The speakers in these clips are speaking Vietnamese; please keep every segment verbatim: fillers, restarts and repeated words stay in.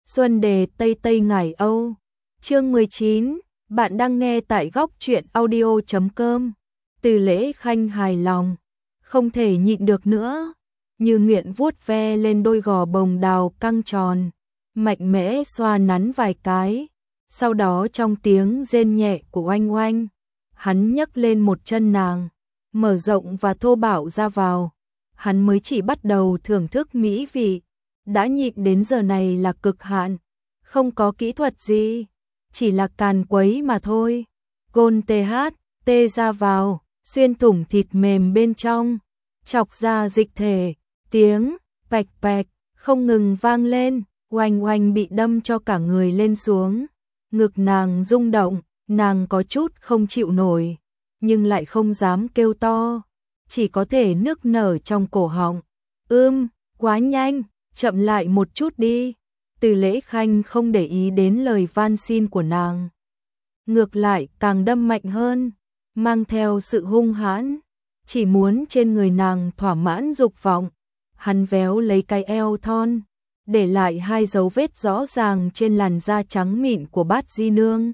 Xuân đề Tây Tây Ngải Âu. Chương mười chín, bạn đang nghe tại góc truyện audio chấm com. Từ Lễ Khanh hài lòng, không thể nhịn được nữa, như nguyện vuốt ve lên đôi gò bồng đào căng tròn, mạnh mẽ xoa nắn vài cái. Sau đó trong tiếng rên nhẹ của oanh oanh, hắn nhấc lên một chân nàng, mở rộng và thô bạo ra vào. Hắn mới chỉ bắt đầu thưởng thức mỹ vị, đã nhịn đến giờ này là cực hạn, không có kỹ thuật gì, chỉ là càn quấy mà thôi. Gôn tê hát, tê ra vào, xuyên thủng thịt mềm bên trong, chọc ra dịch thể, tiếng bạch bạch không ngừng vang lên, oanh oanh bị đâm cho cả người lên xuống. Ngực nàng rung động, nàng có chút không chịu nổi, nhưng lại không dám kêu to, chỉ có thể nức nở trong cổ họng. Ưm, quá nhanh, chậm lại một chút đi. Từ Lễ Khanh không để ý đến lời van xin của nàng, ngược lại càng đâm mạnh hơn, mang theo sự hung hãn, chỉ muốn trên người nàng thỏa mãn dục vọng. Hắn véo lấy cái eo thon, để lại hai dấu vết rõ ràng trên làn da trắng mịn của Bát Di Nương.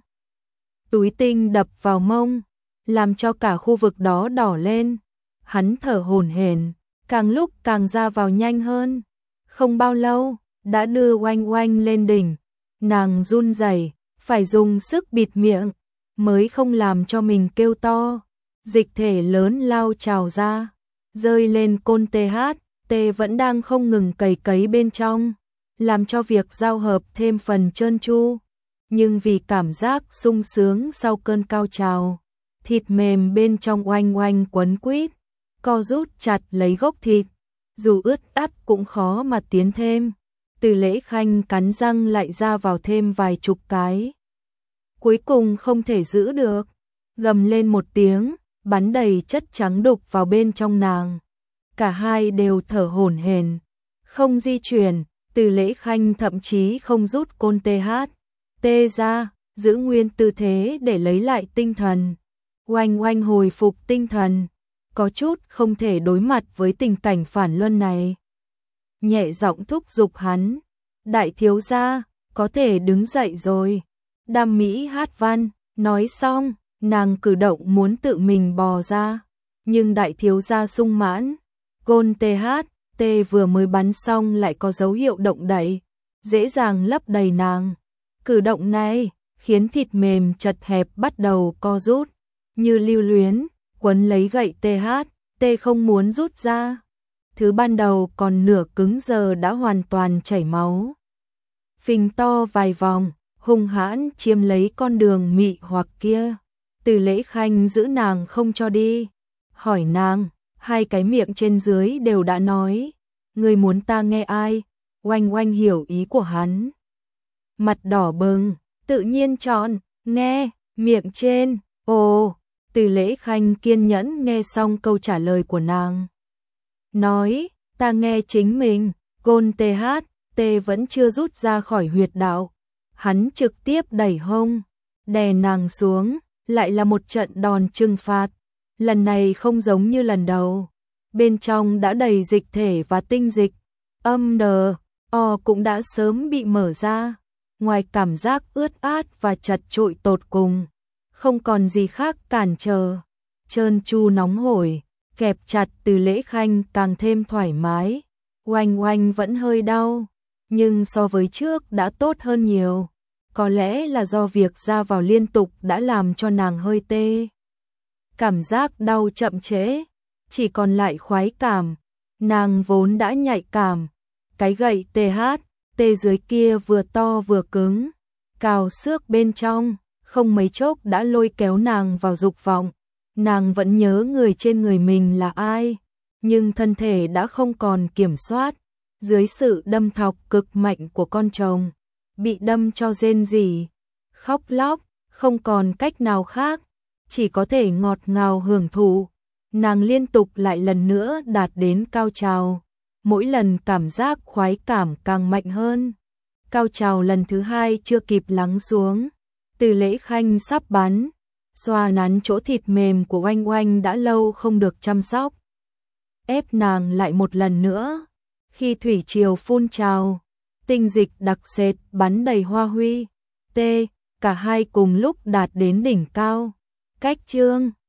Túi tinh đập vào mông, làm cho cả khu vực đó đỏ lên. Hắn thở hổn hển, càng lúc càng ra vào nhanh hơn. Không bao lâu, đã đưa oanh oanh lên đỉnh. Nàng run rẩy, phải dùng sức bịt miệng, mới không làm cho mình kêu to. Dịch thể lớn lao trào ra, rơi lên côn tê hát, tê vẫn đang không ngừng cày cấy bên trong, làm cho việc giao hợp thêm phần trơn tru. Nhưng vì cảm giác sung sướng sau cơn cao trào, thịt mềm bên trong oanh oanh quấn quýt, co rút chặt lấy gốc thịt, dù ướt át cũng khó mà tiến thêm. Từ Lễ Khanh cắn răng lại ra vào thêm vài chục cái. Cuối cùng không thể giữ được, gầm lên một tiếng, bắn đầy chất trắng đục vào bên trong nàng. Cả hai đều thở hổn hển, không di chuyển. Từ Lễ Khanh thậm chí không rút côn tê hát, tê ra, giữ nguyên tư thế để lấy lại tinh thần. Oanh oanh hồi phục tinh thần, có chút không thể đối mặt với tình cảnh phản luân này. Nhẹ giọng thúc giục hắn, đại thiếu gia, có thể đứng dậy rồi. Đam mỹ hát văn, nói xong, nàng cử động muốn tự mình bò ra, nhưng đại thiếu gia sung mãn. Gôn tê hát, tê vừa mới bắn xong lại có dấu hiệu động đậy, dễ dàng lấp đầy nàng. Cử động này khiến thịt mềm chật hẹp bắt đầu co rút, như lưu luyến, quấn lấy gậy tê hát, tê không muốn rút ra. Thứ ban đầu còn nửa cứng giờ đã hoàn toàn chảy máu. Phình to vài vòng, hung hãn chiếm lấy con đường mị hoặc kia. Từ Lễ Khanh giữ nàng không cho đi, hỏi nàng, hai cái miệng trên dưới đều đã nói, người muốn ta nghe ai? Oanh oanh hiểu ý của hắn, mặt đỏ bừng, tự nhiên chọn nghe miệng trên. Ồ, Từ Lễ Khanh kiên nhẫn nghe xong câu trả lời của nàng, nói, ta nghe chính mình. Gôn tê hát, tê vẫn chưa rút ra khỏi huyệt đạo, hắn trực tiếp đẩy hông, đè nàng xuống, lại là một trận đòn trừng phạt. Lần này không giống như lần đầu, bên trong đã đầy dịch thể và tinh dịch, âm đờ, o cũng đã sớm bị mở ra. Ngoài cảm giác ướt át và chật trội tột cùng, không còn gì khác cản trở. Trơn tru nóng hổi, kẹp chặt Từ Lễ Khanh càng thêm thoải mái. Oanh oanh vẫn hơi đau, nhưng so với trước đã tốt hơn nhiều. Có lẽ là do việc ra vào liên tục đã làm cho nàng hơi tê. Cảm giác đau chậm trễ, chỉ còn lại khoái cảm. Nàng vốn đã nhạy cảm, cái gậy tê hát, tê dưới kia vừa to vừa cứng, cào xước bên trong, không mấy chốc đã lôi kéo nàng vào dục vọng. Nàng vẫn nhớ người trên người mình là ai, nhưng thân thể đã không còn kiểm soát, dưới sự đâm thọc cực mạnh của con chồng, bị đâm cho rên rỉ, khóc lóc, không còn cách nào khác, chỉ có thể ngọt ngào hưởng thụ. Nàng liên tục lại lần nữa đạt đến cao trào, mỗi lần cảm giác khoái cảm càng mạnh hơn. Cao trào lần thứ hai chưa kịp lắng xuống, Từ Lễ Khanh sắp bắn, xoa nắn chỗ thịt mềm của oanh oanh đã lâu không được chăm sóc, ép nàng lại một lần nữa. Khi thủy triều phun trào, tinh dịch đặc sệt bắn đầy hoa huy. T. Cả hai cùng lúc đạt đến đỉnh cao. Cách chương